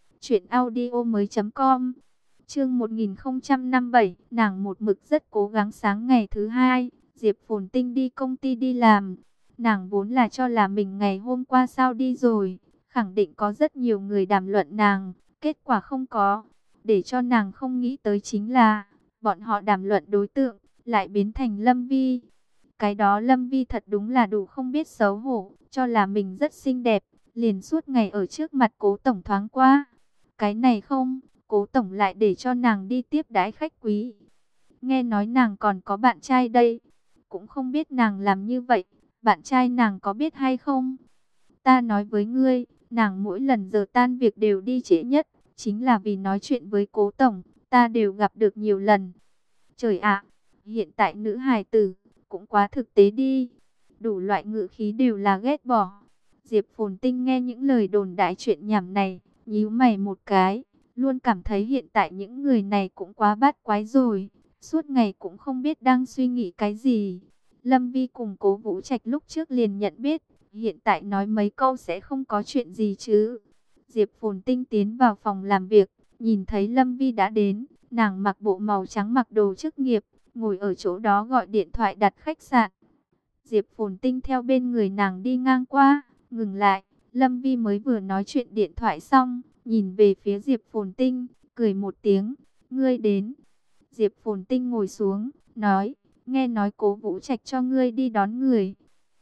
truyệnaudiomoi.com. Chương 1057, nàng một mực rất cố gắng. Sáng ngày thứ hai, Diệp Phồn Tinh đi công ty đi làm. Nàng vốn là cho là mình ngày hôm qua sao đi rồi, khẳng định có rất nhiều người đàm luận nàng, kết quả không có. Để cho nàng không nghĩ tới chính là, bọn họ đàm luận đối tượng, lại biến thành Lâm Vi. Cái đó Lâm Vi thật đúng là đủ không biết xấu hổ, cho là mình rất xinh đẹp, liền suốt ngày ở trước mặt Cố Tổng thoáng qua. Cái này không, Cố Tổng lại để cho nàng đi tiếp đãi khách quý. Nghe nói nàng còn có bạn trai đây, cũng không biết nàng làm như vậy, bạn trai nàng có biết hay không? Ta nói với ngươi, nàng mỗi lần giờ tan việc đều đi trễ nhất, chính là vì nói chuyện với Cố Tổng, ta đều gặp được nhiều lần. Trời ạ, hiện tại nữ hài tử cũng quá thực tế đi. Đủ loại ngữ khí đều là ghét bỏ. Diệp Phồn Tinh nghe những lời đồn đại chuyện nhảm này, nhíu mày một cái, luôn cảm thấy hiện tại những người này cũng quá bát quái rồi, suốt ngày cũng không biết đang suy nghĩ cái gì. Lâm Vi cùng Cố Vũ Trạch lúc trước liền nhận biết, hiện tại nói mấy câu sẽ không có chuyện gì chứ. Diệp Phồn Tinh tiến vào phòng làm việc, nhìn thấy Lâm Vi đã đến, nàng mặc bộ màu trắng mặc đồ chức nghiệp, ngồi ở chỗ đó gọi điện thoại đặt khách sạn. Diệp Phồn Tinh theo bên người nàng đi ngang qua, ngừng lại, Lâm Vi mới vừa nói chuyện điện thoại xong, nhìn về phía Diệp Phồn Tinh, cười một tiếng, ngươi đến. Diệp Phồn Tinh ngồi xuống, nói, nghe nói Cố Vũ Trạch cho ngươi đi đón người.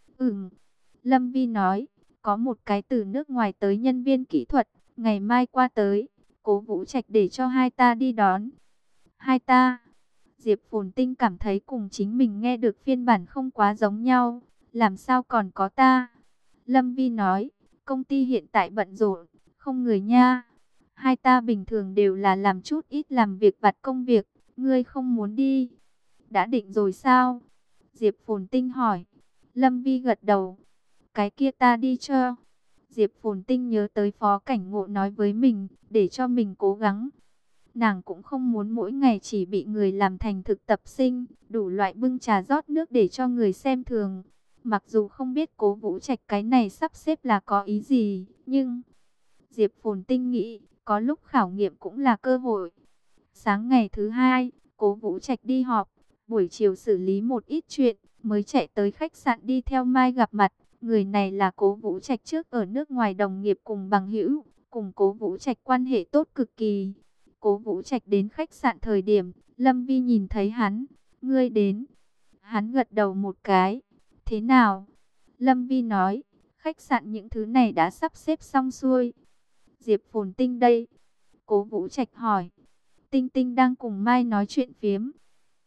Lâm Vi nói, có một cái từ nước ngoài tới nhân viên kỹ thuật, ngày mai qua tới, Cố Vũ Trạch để cho hai ta đi đón. Hai ta? Diệp Phồn Tinh cảm thấy cùng chính mình nghe được phiên bản không quá giống nhau, làm sao còn có ta? Lâm Vi nói, công ty hiện tại bận rộn, không người nha. Hai ta bình thường đều là làm chút ít làm việc vặt công việc, ngươi không muốn đi. Đã định rồi sao? Diệp Phồn Tinh hỏi. Lâm Vi gật đầu. Cái kia ta đi cho. Diệp Phồn Tinh nhớ tới Phó Cảnh Ngộ nói với mình, để cho mình cố gắng. Nàng cũng không muốn mỗi ngày chỉ bị người làm thành thực tập sinh, đủ loại bưng trà rót nước để cho người xem thường. Mặc dù không biết Cố Vũ Trạch cái này sắp xếp là có ý gì, nhưng Diệp Phồn Tinh nghĩ, có lúc khảo nghiệm cũng là cơ hội. Sáng ngày thứ hai, Cố Vũ Trạch đi họp, buổi chiều xử lý một ít chuyện, mới chạy tới khách sạn đi theo Mai gặp mặt. Người này là Cố Vũ Trạch trước ở nước ngoài đồng nghiệp cùng bằng hữu, cùng Cố Vũ Trạch quan hệ tốt cực kỳ. Cố Vũ Trạch đến khách sạn thời điểm, Lâm Vi nhìn thấy hắn, ngươi đến. Hắn gật đầu một cái, thế nào? Lâm Vi nói, khách sạn những thứ này đã sắp xếp xong xuôi. Diệp Phồn Tinh đây. Cố Vũ Trạch hỏi. Tinh Tinh đang cùng Mai nói chuyện phiếm.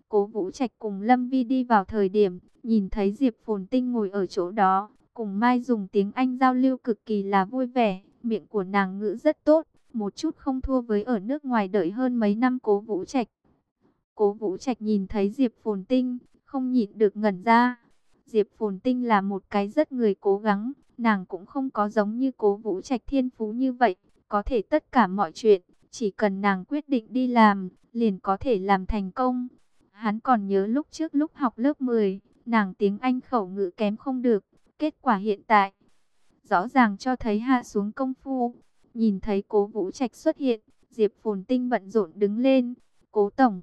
Cố Vũ Trạch cùng Lâm Vi đi vào thời điểm, nhìn thấy Diệp Phồn Tinh ngồi ở chỗ đó, cùng Mai dùng tiếng Anh giao lưu cực kỳ là vui vẻ, miệng của nàng ngữ rất tốt, một chút không thua với ở nước ngoài đợi hơn mấy năm Cố Vũ Trạch. Cố Vũ Trạch nhìn thấy Diệp Phồn Tinh, không nhịn được ngẩn ra. Diệp Phồn Tinh là một cái rất người cố gắng, nàng cũng không có giống như Cố Vũ Trạch thiên phú như vậy, có thể tất cả mọi chuyện, chỉ cần nàng quyết định đi làm, liền có thể làm thành công. Hắn còn nhớ lúc trước lúc học lớp 10, nàng tiếng Anh khẩu ngữ kém không được, kết quả hiện tại, rõ ràng cho thấy hạ xuống công phu. Nhìn thấy Cố Vũ Trạch xuất hiện, Diệp Phồn Tinh bận rộn đứng lên. Cố tổng,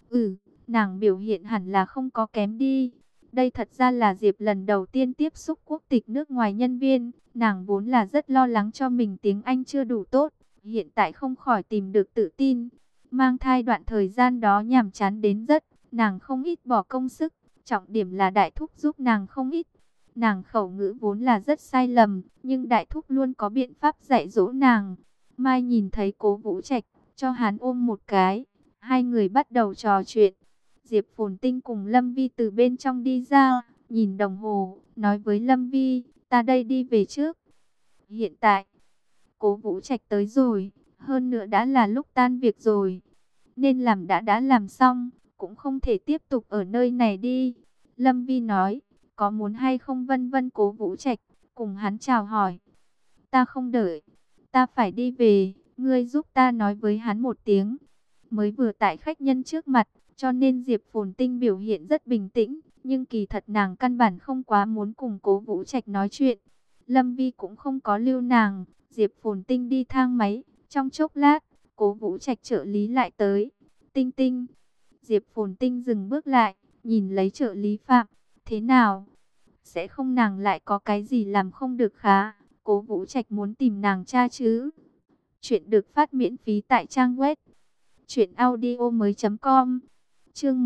nàng biểu hiện hẳn là không có kém đi. Đây thật ra là Diệp lần đầu tiên tiếp xúc quốc tịch nước ngoài nhân viên. Nàng vốn là rất lo lắng cho mình tiếng Anh chưa đủ tốt. Hiện tại không khỏi tìm được tự tin. Mang thai đoạn thời gian đó nhàm chán đến rất. Nàng không ít bỏ công sức. Trọng điểm là đại thúc giúp nàng không ít. Nàng khẩu ngữ vốn là rất sai lầm. Nhưng đại thúc luôn có biện pháp dạy dỗ nàng. Mai nhìn thấy Cố Vũ Trạch, cho hắn ôm một cái. Hai người bắt đầu trò chuyện. Diệp Phồn Tinh cùng Lâm Vi từ bên trong đi ra, nhìn đồng hồ, nói với Lâm Vi, ta đây đi về trước. Hiện tại, Cố Vũ Trạch tới rồi, hơn nữa đã là lúc tan việc rồi. Nên làm đã làm xong, cũng không thể tiếp tục ở nơi này đi. Lâm Vi nói, có muốn hay không vân vân Cố Vũ Trạch, cùng hắn chào hỏi. Ta không đợi, ta phải đi về, ngươi giúp ta nói với hắn một tiếng. Mới vừa tại khách nhân trước mặt, cho nên Diệp Phồn Tinh biểu hiện rất bình tĩnh, nhưng kỳ thật nàng căn bản không quá muốn cùng Cố Vũ Trạch nói chuyện. Lâm Vi cũng không có lưu nàng, Diệp Phồn Tinh đi thang máy, trong chốc lát, Cố Vũ Trạch trợ lý lại tới. Tinh Tinh, Diệp Phồn Tinh dừng bước lại, nhìn lấy trợ lý Phạm, thế nào? Sẽ không nàng lại có cái gì làm không được khá, Cố Vũ Trạch muốn tìm nàng tra chứ? Chuyện được phát miễn phí tại trang web truyệnaudiomoi.com. Chương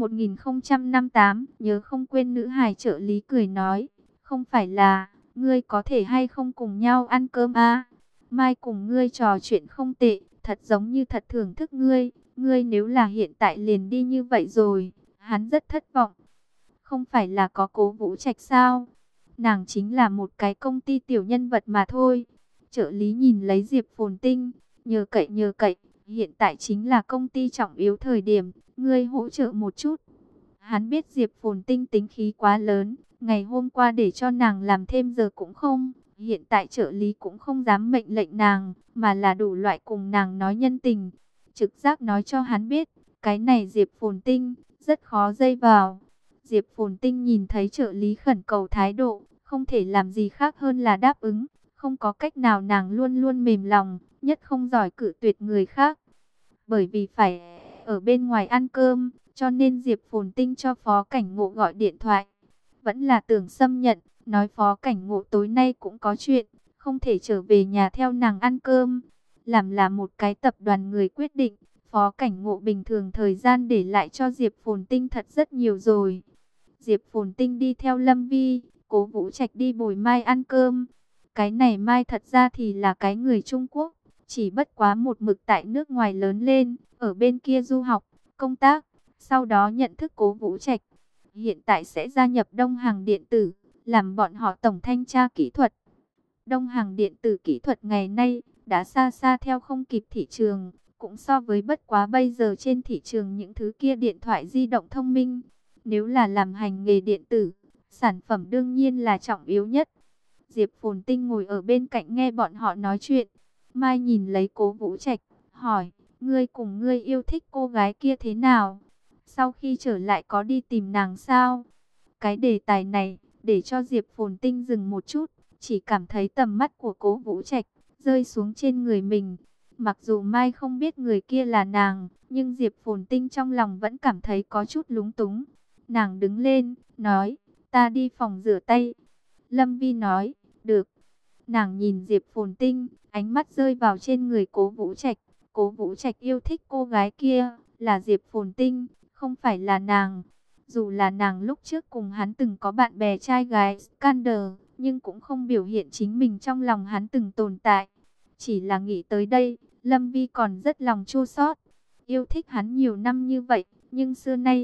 1058, nhớ không quên nữ hài trợ lý cười nói, không phải là, ngươi có thể hay không cùng nhau ăn cơm à? Mai cùng ngươi trò chuyện không tệ, thật giống như thật thưởng thức ngươi nếu là hiện tại liền đi như vậy rồi, hắn rất thất vọng. Không phải là có Cố Vũ Trạch sao? Nàng chính là một cái công ty tiểu nhân vật mà thôi. Trợ lý nhìn lấy Diệp Phồn Tinh, nhờ cậy, hiện tại chính là công ty trọng yếu thời điểm, ngươi hỗ trợ một chút. Hắn biết Diệp Phồn Tinh tính khí quá lớn, ngày hôm qua để cho nàng làm thêm giờ cũng không, hiện tại trợ lý cũng không dám mệnh lệnh nàng, mà là đủ loại cùng nàng nói nhân tình. Trực giác nói cho hắn biết, cái này Diệp Phồn Tinh rất khó dây vào. Diệp Phồn Tinh nhìn thấy trợ lý khẩn cầu thái độ, không thể làm gì khác hơn là đáp ứng, không có cách nào nàng luôn luôn mềm lòng, nhất không giỏi cự tuyệt người khác. Bởi vì phải ở bên ngoài ăn cơm, cho nên Diệp Phồn Tinh cho Phó Cảnh Ngộ gọi điện thoại. Vẫn là Tưởng Sâm nhận, nói Phó Cảnh Ngộ tối nay cũng có chuyện, không thể trở về nhà theo nàng ăn cơm. Làm là một cái tập đoàn người quyết định, Phó Cảnh Ngộ bình thường thời gian để lại cho Diệp Phồn Tinh thật rất nhiều rồi. Diệp Phồn Tinh đi theo Lâm Vi, Cố Vũ Trạch đi bồi Mai ăn cơm. Cái này Mai thật ra thì là cái người Trung Quốc, chỉ bất quá một mực tại nước ngoài lớn lên, ở bên kia du học, công tác, sau đó nhận thức Cố Vũ Trạch. Hiện tại sẽ gia nhập Đông Hàng Điện tử, làm bọn họ tổng thanh tra kỹ thuật. Đông Hàng Điện tử kỹ thuật ngày nay đã xa xa theo không kịp thị trường, cũng so với bất quá bây giờ trên thị trường những thứ kia điện thoại di động thông minh. Nếu là làm hành nghề điện tử, sản phẩm đương nhiên là trọng yếu nhất. Diệp Phồn Tinh ngồi ở bên cạnh nghe bọn họ nói chuyện. Mai nhìn lấy Cố Vũ Trạch, hỏi, ngươi cùng ngươi yêu thích cô gái kia thế nào? Sau khi trở lại có đi tìm nàng sao? Cái đề tài này, để cho Diệp Phồn Tinh dừng một chút, chỉ cảm thấy tầm mắt của Cố Vũ Trạch rơi xuống trên người mình. Mặc dù Mai không biết người kia là nàng, nhưng Diệp Phồn Tinh trong lòng vẫn cảm thấy có chút lúng túng. Nàng đứng lên, nói, ta đi phòng rửa tay. Lâm Vi nói, được. Nàng nhìn Diệp Phồn Tinh, ánh mắt rơi vào trên người Cố Vũ Trạch. Cố Vũ Trạch yêu thích cô gái kia, là Diệp Phồn Tinh, không phải là nàng. Dù là nàng lúc trước cùng hắn từng có bạn bè trai gái scandal, nhưng cũng không biểu hiện chính mình trong lòng hắn từng tồn tại. Chỉ là nghĩ tới đây, Lâm Vi còn rất lòng chua xót. Yêu thích hắn nhiều năm như vậy, nhưng xưa nay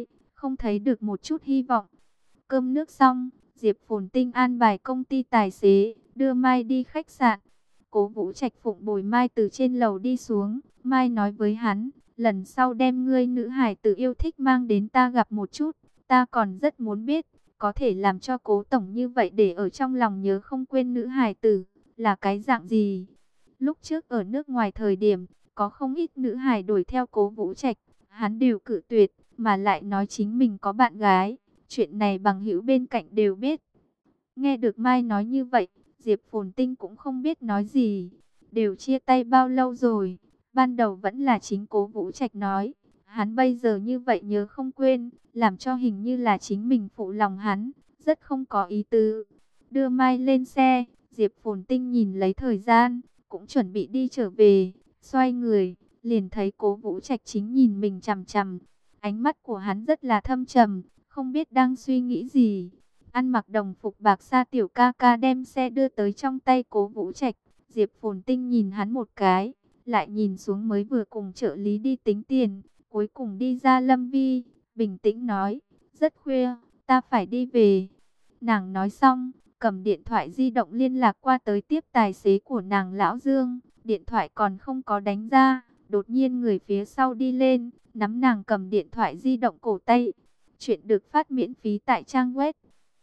không thấy được một chút hy vọng. Cơm nước xong, Diệp Phồn Tinh an bài công ty tài xế, đưa Mai đi khách sạn. Cố Vũ Trạch phụng bồi Mai từ trên lầu đi xuống. Mai nói với hắn, lần sau đem ngươi nữ hải tử yêu thích mang đến ta gặp một chút. Ta còn rất muốn biết, có thể làm cho Cố tổng như vậy để ở trong lòng nhớ không quên nữ hải tử, là cái dạng gì. Lúc trước ở nước ngoài thời điểm, có không ít nữ hải đuổi theo Cố Vũ Trạch, hắn đều cự tuyệt, mà lại nói chính mình có bạn gái. Chuyện này bằng hữu bên cạnh đều biết. Nghe được Mai nói như vậy, Diệp Phồn Tinh cũng không biết nói gì. Đều chia tay bao lâu rồi? Ban đầu vẫn là chính Cố Vũ Trạch nói. Hắn bây giờ như vậy nhớ không quên, làm cho hình như là chính mình phụ lòng hắn, rất không có ý tứ. Đưa Mai lên xe, Diệp Phồn Tinh nhìn lấy thời gian, cũng chuẩn bị đi trở về. Xoay người, liền thấy Cố Vũ Trạch chính nhìn mình chằm chằm. Ánh mắt của hắn rất là thâm trầm, không biết đang suy nghĩ gì. Ăn mặc đồng phục bạc sa tiểu ca ca đem xe đưa tới trong tay Cố Vũ Trạch. Diệp Phồn Tinh nhìn hắn một cái, lại nhìn xuống mới vừa cùng trợ lý đi tính tiền, cuối cùng đi ra Lâm Vi, bình tĩnh nói, rất khuya, ta phải đi về. Nàng nói xong, cầm điện thoại di động liên lạc qua tới tiếp tài xế của nàng Lão Dương, điện thoại còn không có đánh ra, đột nhiên người phía sau đi lên, nắm nàng cầm điện thoại di động cổ tay. Chuyện được phát miễn phí tại trang web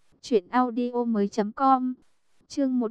truyệnaudiomoi.com. Chương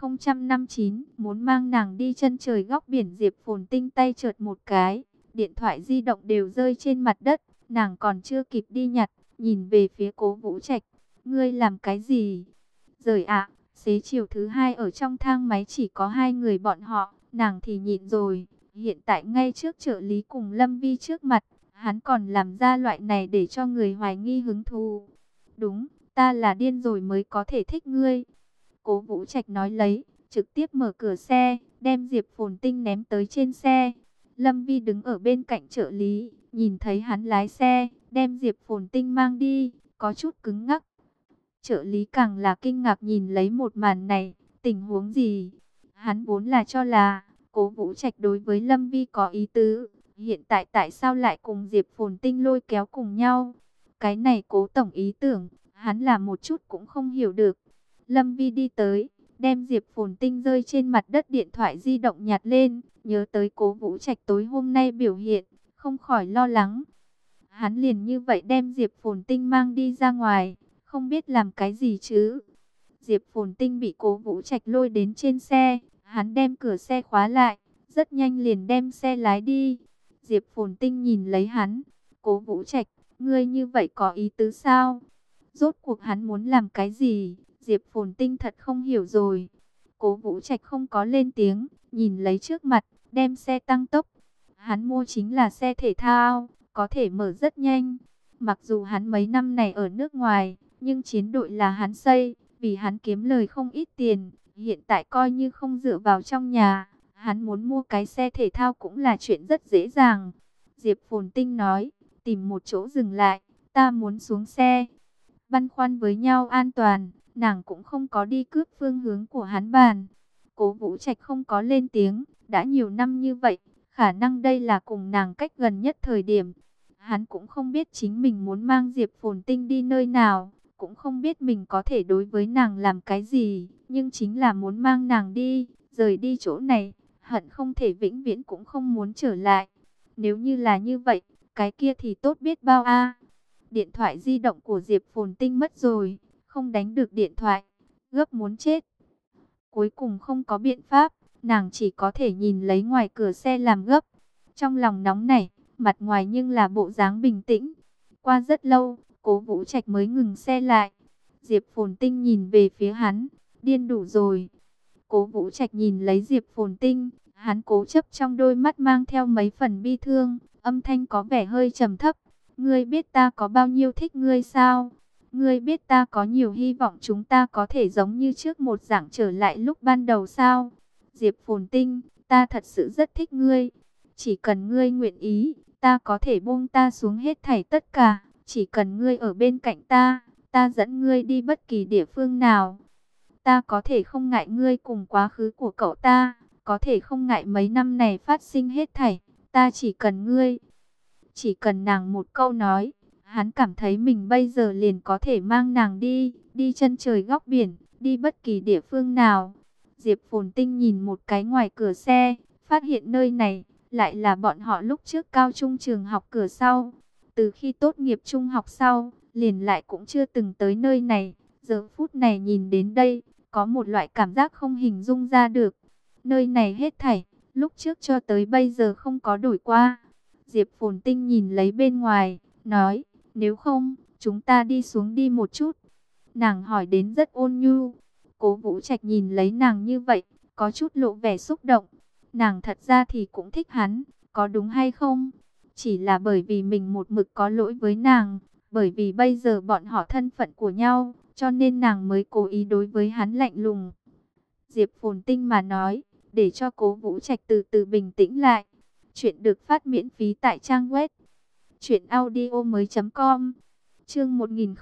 1059, muốn mang nàng đi chân trời góc biển. Diệp Phồn Tinh tay chợt một cái, điện thoại di động đều rơi trên mặt đất, nàng còn chưa kịp đi nhặt, nhìn về phía Cố Vũ Trạch, ngươi làm cái gì? Rời ạ, xế chiều thứ hai ở trong thang máy chỉ có hai người bọn họ, nàng thì nhịn rồi, hiện tại ngay trước trợ lý cùng Lâm Vi trước mặt, hắn còn làm ra loại này để cho người hoài nghi hứng thú. Đúng, ta là điên rồi mới có thể thích ngươi. Cố Vũ Trạch nói lấy, trực tiếp mở cửa xe, đem Diệp Phồn Tinh ném tới trên xe. Lâm Vi đứng ở bên cạnh trợ lý, nhìn thấy hắn lái xe, đem Diệp Phồn Tinh mang đi, có chút cứng ngắc. Trợ lý càng là kinh ngạc nhìn lấy một màn này, tình huống gì? Hắn vốn là cho là Cố Vũ Trạch đối với Lâm Vi có ý tứ, hiện tại tại sao lại cùng Diệp Phồn Tinh lôi kéo cùng nhau? Cái này Cố tổng ý tưởng, hắn là một chút cũng không hiểu được. Lâm Vi đi tới, đem Diệp Phồn Tinh rơi trên mặt đất điện thoại di động nhặt lên, nhớ tới Cố Vũ Trạch tối hôm nay biểu hiện, không khỏi lo lắng. Hắn liền như vậy đem Diệp Phồn Tinh mang đi ra ngoài, không biết làm cái gì chứ. Diệp Phồn Tinh bị Cố Vũ Trạch lôi đến trên xe, hắn đem cửa xe khóa lại, rất nhanh liền đem xe lái đi. Diệp Phồn Tinh nhìn lấy hắn, Cố Vũ Trạch, ngươi như vậy có ý tứ sao? Rốt cuộc hắn muốn làm cái gì? Diệp Phồn Tinh thật không hiểu rồi. Cố Vũ Trạch không có lên tiếng, nhìn lấy trước mặt, đem xe tăng tốc. Hắn mua chính là xe thể thao, có thể mở rất nhanh. Mặc dù hắn mấy năm này ở nước ngoài, nhưng chiến đội là hắn xây, vì hắn kiếm lời không ít tiền. Hiện tại coi như không dựa vào trong nhà, hắn muốn mua cái xe thể thao cũng là chuyện rất dễ dàng. Diệp Phồn Tinh nói, tìm một chỗ dừng lại, ta muốn xuống xe. Băn khoăn với nhau an toàn, nàng cũng không có đi cướp phương hướng của hắn bàn. Cố Vũ Trạch không có lên tiếng, đã nhiều năm như vậy, khả năng đây là cùng nàng cách gần nhất thời điểm. Hắn cũng không biết chính mình muốn mang Diệp Phồn Tinh đi nơi nào, cũng không biết mình có thể đối với nàng làm cái gì, nhưng chính là muốn mang nàng đi, rời đi chỗ này, hận không thể vĩnh viễn cũng không muốn trở lại. Nếu như là như vậy, cái kia thì tốt biết bao a. Điện thoại di động của Diệp Phồn Tinh mất rồi, không đánh được điện thoại, gấp muốn chết. Cuối cùng không có biện pháp, nàng chỉ có thể nhìn lấy ngoài cửa xe làm gấp. Trong lòng nóng nảy, mặt ngoài nhưng là bộ dáng bình tĩnh. Qua rất lâu, Cố Vũ Trạch mới ngừng xe lại. Diệp Phồn Tinh nhìn về phía hắn, điên đủ rồi. Cố Vũ Trạch nhìn lấy Diệp Phồn Tinh, hắn cố chấp trong đôi mắt mang theo mấy phần bi thương, âm thanh có vẻ hơi trầm thấp. Ngươi biết ta có bao nhiêu thích ngươi sao? Ngươi biết ta có nhiều hy vọng chúng ta có thể giống như trước một dạng trở lại lúc ban đầu sao? Diệp Phồn Tinh, ta thật sự rất thích ngươi. Chỉ cần ngươi nguyện ý, ta có thể buông ta xuống hết thảy tất cả. Chỉ cần ngươi ở bên cạnh ta, ta dẫn ngươi đi bất kỳ địa phương nào. Ta có thể không ngại ngươi cùng quá khứ của cậu ta, có thể không ngại mấy năm này phát sinh hết thảy. Ta chỉ cần ngươi. Chỉ cần nàng một câu nói, Hắn cảm thấy mình bây giờ liền có thể mang nàng đi chân trời góc biển, đi bất kỳ địa phương nào. Diệp Phồn Tinh nhìn một cái ngoài cửa xe, phát hiện nơi này lại là bọn họ lúc trước cao trung trường học cửa sau. Từ khi tốt nghiệp trung học sau, liền lại cũng chưa từng tới nơi này. Giờ phút này nhìn đến đây, có một loại cảm giác không hình dung ra được. Nơi này hết thảy, lúc trước cho tới bây giờ không có đổi qua. Diệp Phồn Tinh nhìn lấy bên ngoài, nói, nếu không, chúng ta đi xuống đi một chút. Nàng hỏi đến rất ôn nhu. Cố Vũ Trạch nhìn lấy nàng như vậy, có chút lộ vẻ xúc động. Nàng thật ra thì cũng thích hắn, có đúng hay không? Chỉ là bởi vì mình một mực có lỗi với nàng, bởi vì bây giờ bọn họ thân phận của nhau, cho nên nàng mới cố ý đối với hắn lạnh lùng. Diệp Phồn Tinh mà nói, để cho Cố Vũ Trạch từ từ bình tĩnh lại. Chuyện được phát miễn phí tại trang web truyệnaudiomoi.com. Chương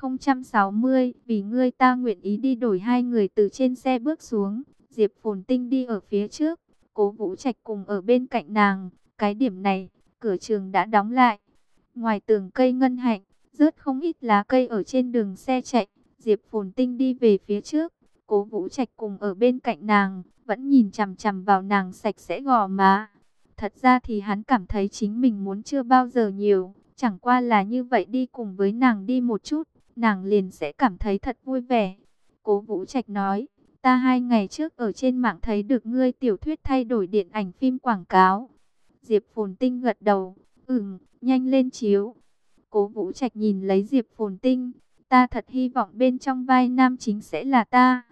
1060, vì ngươi ta nguyện ý đi đổi. Hai người từ trên xe bước xuống, Diệp Phồn Tinh đi ở phía trước, Cố Vũ Trạch cùng ở bên cạnh nàng. Cái điểm này, cửa trường đã đóng lại. Ngoài tường cây ngân hạnh, rớt không ít lá cây ở trên đường xe chạy. Diệp Phồn Tinh đi về phía trước, Cố Vũ Trạch cùng ở bên cạnh nàng, vẫn nhìn chằm chằm vào nàng sạch sẽ gò má. Thật ra thì hắn cảm thấy chính mình muốn chưa bao giờ nhiều, chẳng qua là như vậy đi cùng với nàng đi một chút, nàng liền sẽ cảm thấy thật vui vẻ. Cố Vũ Trạch nói, ta 2 ngày trước ở trên mạng thấy được ngươi tiểu thuyết thay đổi điện ảnh phim quảng cáo. Diệp Phồn Tinh gật đầu, nhanh lên chiếu. Cố Vũ Trạch nhìn lấy Diệp Phồn Tinh, ta thật hy vọng bên trong vai nam chính sẽ là ta.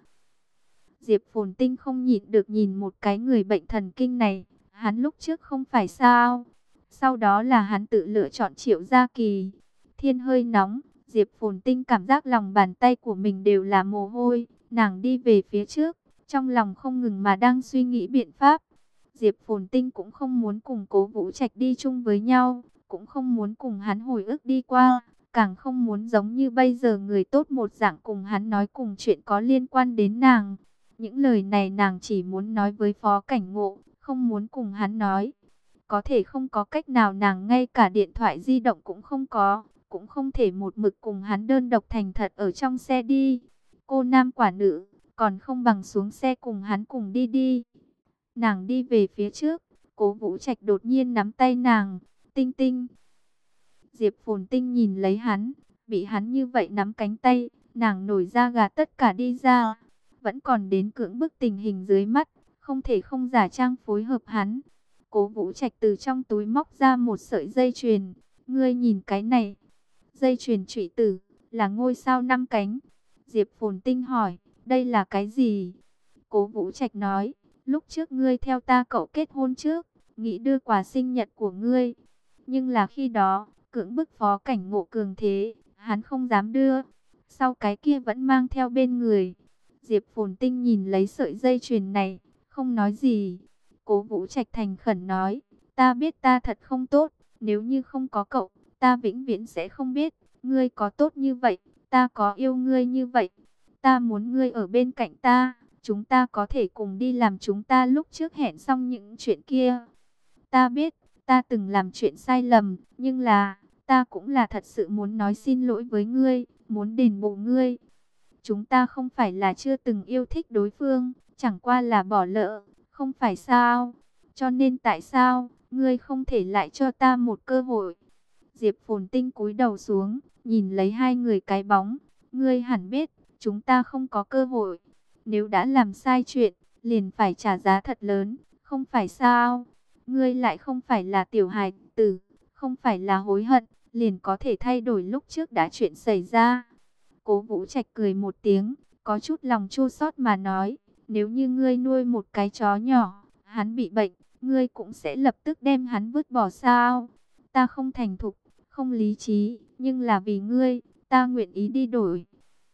Diệp Phồn Tinh không nhịn được nhìn một cái người bệnh thần kinh này, hắn lúc trước không phải sao? Sau đó là hắn tự lựa chọn Triệu Gia Kỳ. Thiên hơi nóng, Diệp Phồn Tinh cảm giác lòng bàn tay của mình đều là mồ hôi, nàng đi về phía trước, trong lòng không ngừng mà đang suy nghĩ biện pháp. Diệp Phồn Tinh cũng không muốn cùng Cố Vũ Trạch đi chung với nhau, cũng không muốn cùng hắn hồi ức đi qua, càng không muốn giống như bây giờ người tốt một dạng cùng hắn nói cùng chuyện có liên quan đến nàng. Những lời này nàng chỉ muốn nói với Phó Cảnh Ngộ, không muốn cùng hắn nói. Có thể không có cách nào, nàng ngay cả điện thoại di động cũng không có, cũng không thể một mực cùng hắn đơn độc thành thật ở trong xe đi. Cô nam quả nữ, còn không bằng xuống xe cùng hắn cùng đi đi. Nàng đi về phía trước, Cố Vũ Trạch đột nhiên nắm tay nàng, Tinh Tinh. Diệp Phồn Tinh nhìn lấy hắn, bị hắn như vậy nắm cánh tay, nàng nổi da gà tất cả đi ra. Vẫn còn đến cưỡng bức tình hình dưới mắt, không thể không giả trang phối hợp hắn. Cố Vũ Trạch từ trong túi móc ra một sợi dây chuyền, ngươi nhìn cái này. Dây chuyền trụy tử, là ngôi sao 5 cánh. Diệp Phồn Tinh hỏi, đây là cái gì? Cố Vũ Trạch nói, lúc trước ngươi theo ta cậu kết hôn trước, nghĩ đưa quà sinh nhật của ngươi. Nhưng là khi đó, cưỡng bức Phó Cảnh Ngộ cường thế, hắn không dám đưa. Sau cái kia vẫn mang theo bên người. Diệp Phồn Tinh nhìn lấy sợi dây chuyền này, không nói gì. Cố Vũ Trạch thành khẩn nói, ta biết ta thật không tốt, nếu như không có cậu, ta vĩnh viễn sẽ không biết, ngươi có tốt như vậy, ta có yêu ngươi như vậy. Ta muốn ngươi ở bên cạnh ta, chúng ta có thể cùng đi làm chúng ta lúc trước hẹn xong những chuyện kia. Ta biết, ta từng làm chuyện sai lầm, nhưng là, ta cũng là thật sự muốn nói xin lỗi với ngươi, muốn đền bù ngươi. Chúng ta không phải là chưa từng yêu thích đối phương, chẳng qua là bỏ lỡ, không phải sao? Cho nên tại sao, ngươi không thể lại cho ta một cơ hội? Diệp Phồn Tinh cúi đầu xuống, nhìn lấy hai người cái bóng. Ngươi hẳn biết, chúng ta không có cơ hội. Nếu đã làm sai chuyện, liền phải trả giá thật lớn, không phải sao? Ngươi lại không phải là tiểu hài tử, không phải là hối hận, liền có thể thay đổi lúc trước đã chuyện xảy ra. Cố Vũ Trạch cười một tiếng, có chút lòng chua xót mà nói, nếu như ngươi nuôi một cái chó nhỏ, hắn bị bệnh, ngươi cũng sẽ lập tức đem hắn vứt bỏ sao? Ta không thành thục, không lý trí, nhưng là vì ngươi, ta nguyện ý đi đổi.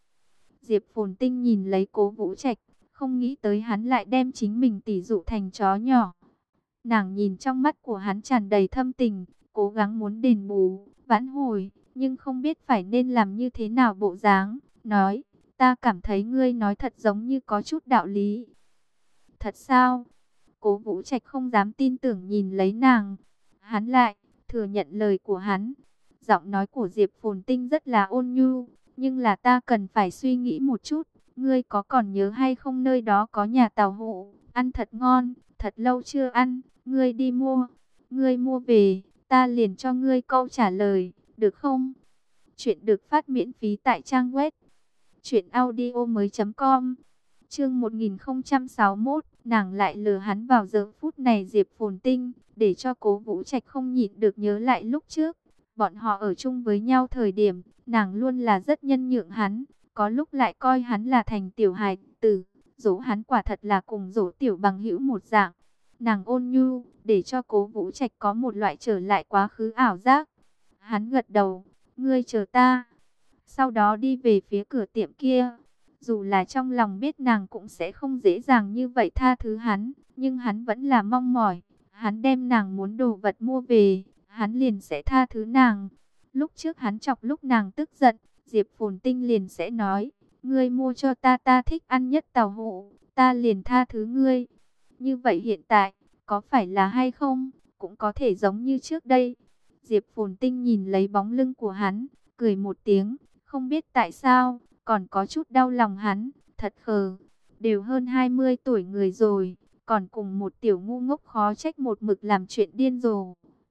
Diệp Phồn Tinh nhìn lấy Cố Vũ Trạch, không nghĩ tới hắn lại đem chính mình tỉ dụ thành chó nhỏ. Nàng nhìn trong mắt của hắn tràn đầy thâm tình, cố gắng muốn đền bù, vãn hồi, nhưng không biết phải nên làm như thế nào bộ dáng. Nói, ta cảm thấy ngươi nói thật giống như có chút đạo lý. Thật sao? Cố Vũ Trạch không dám tin tưởng nhìn lấy nàng. Hắn lại thừa nhận lời của hắn. Giọng nói của Diệp Phồn Tinh rất là ôn nhu, nhưng là ta cần phải suy nghĩ một chút. Ngươi có còn nhớ hay không, nơi đó có nhà tàu hũ, ăn thật ngon, thật lâu chưa ăn, ngươi đi mua. Ngươi mua về, ta liền cho ngươi câu trả lời, được không? Chuyện được phát miễn phí tại trang web truyệnaudiomoi.com. Chương 1061, nàng lại lừa hắn. Vào giờ phút này Diệp Phồn Tinh, để cho Cố Vũ Trạch không nhịn được nhớ lại lúc trước, bọn họ ở chung với nhau thời điểm, nàng luôn là rất nhân nhượng hắn, có lúc lại coi hắn là thành tiểu hài tử, dỗ hắn quả thật là cùng dỗ tiểu bằng hữu một dạng. Nàng ôn nhu, để cho Cố Vũ Trạch có một loại trở lại quá khứ ảo giác. Hắn gật đầu, ngươi chờ ta. Sau đó đi về phía cửa tiệm kia. Dù là trong lòng biết nàng cũng sẽ không dễ dàng như vậy tha thứ hắn, nhưng hắn vẫn là mong mỏi. Hắn đem nàng muốn đồ vật mua về, hắn liền sẽ tha thứ nàng. Lúc trước hắn chọc lúc nàng tức giận, Diệp Phồn Tinh liền sẽ nói, ngươi mua cho ta, ta thích ăn nhất tàu hũ, ta liền tha thứ ngươi. Như vậy hiện tại, có phải là hay không, cũng có thể giống như trước đây. Diệp Phồn Tinh nhìn lấy bóng lưng của hắn, cười một tiếng, không biết tại sao, còn có chút đau lòng hắn, thật khờ. Đều hơn 20 tuổi người rồi, còn cùng một tiểu ngu ngốc, khó trách một mực làm chuyện điên rồ.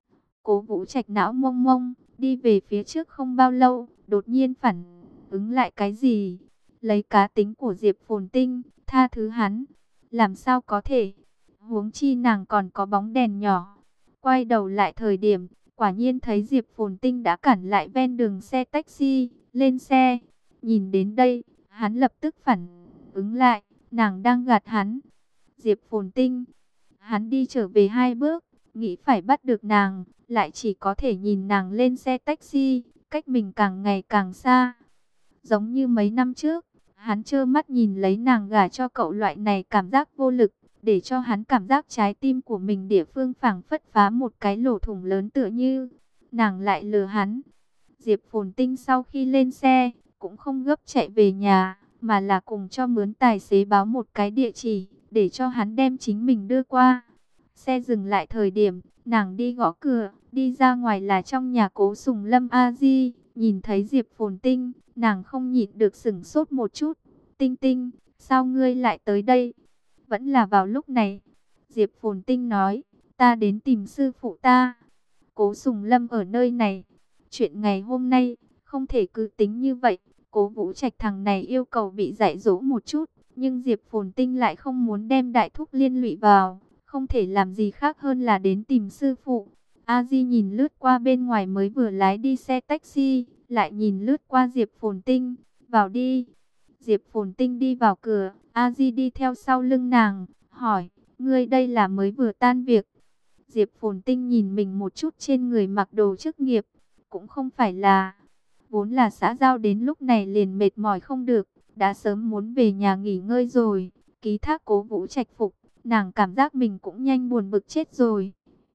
Cố Vũ Trạch não mông mông, đi về phía trước không bao lâu, đột nhiên phản ứng lại cái gì. Lấy cá tính của Diệp Phồn Tinh, tha thứ hắn, làm sao có thể. Huống chi nàng còn có bóng đèn nhỏ. Quay đầu lại thời điểm, quả nhiên thấy Diệp Phồn Tinh đã cản lại ven đường xe taxi, lên xe. Nhìn đến đây, hắn lập tức phản ứng lại, nàng đang gạt hắn. Diệp Phồn Tinh, hắn đi trở về 2 bước, nghĩ phải bắt được nàng, lại chỉ có thể nhìn nàng lên xe taxi, cách mình càng ngày càng xa. Giống như mấy năm trước, hắn trơ mắt nhìn lấy nàng gả cho cậu, loại này cảm giác vô lực, để cho hắn cảm giác trái tim của mình địa phương phảng phất phá một cái lỗ thủng lớn, tựa như nàng lại lừa hắn. Diệp Phồn Tinh sau khi lên xe, cũng không gấp chạy về nhà, mà là cùng cho mướn tài xế báo một cái địa chỉ, để cho hắn đem chính mình đưa qua. Xe dừng lại thời điểm, nàng đi gõ cửa, đi ra ngoài là trong nhà Cố Sùng Lâm A Di. Nhìn thấy Diệp Phồn Tinh, nàng không nhịn được sửng sốt một chút. Tinh Tinh, sao ngươi lại tới đây? Vẫn là vào lúc này. Diệp Phồn Tinh nói, ta đến tìm sư phụ ta. Cố Sùng Lâm ở nơi này. Chuyện ngày hôm nay, không thể cứ tính như vậy. Cố Vũ Trạch thằng này yêu cầu bị dạy dỗ một chút. Nhưng Diệp Phồn Tinh lại không muốn đem đại thúc liên lụy vào. Không thể làm gì khác hơn là đến tìm sư phụ. A Di nhìn lướt qua bên ngoài mới vừa lái đi xe taxi, lại nhìn lướt qua Diệp Phồn Tinh. Vào đi. Diệp Phồn Tinh đi vào cửa, A Di đi theo sau lưng nàng, hỏi, ngươi đây là mới vừa tan việc? Diệp Phồn Tinh nhìn mình một chút trên người mặc đồ chức nghiệp, cũng không phải là, vốn là xã giao đến lúc này liền mệt mỏi không được, đã sớm muốn về nhà nghỉ ngơi rồi. Ký thác Cố Vũ Trạch phục, nàng cảm giác mình cũng nhanh buồn bực chết rồi.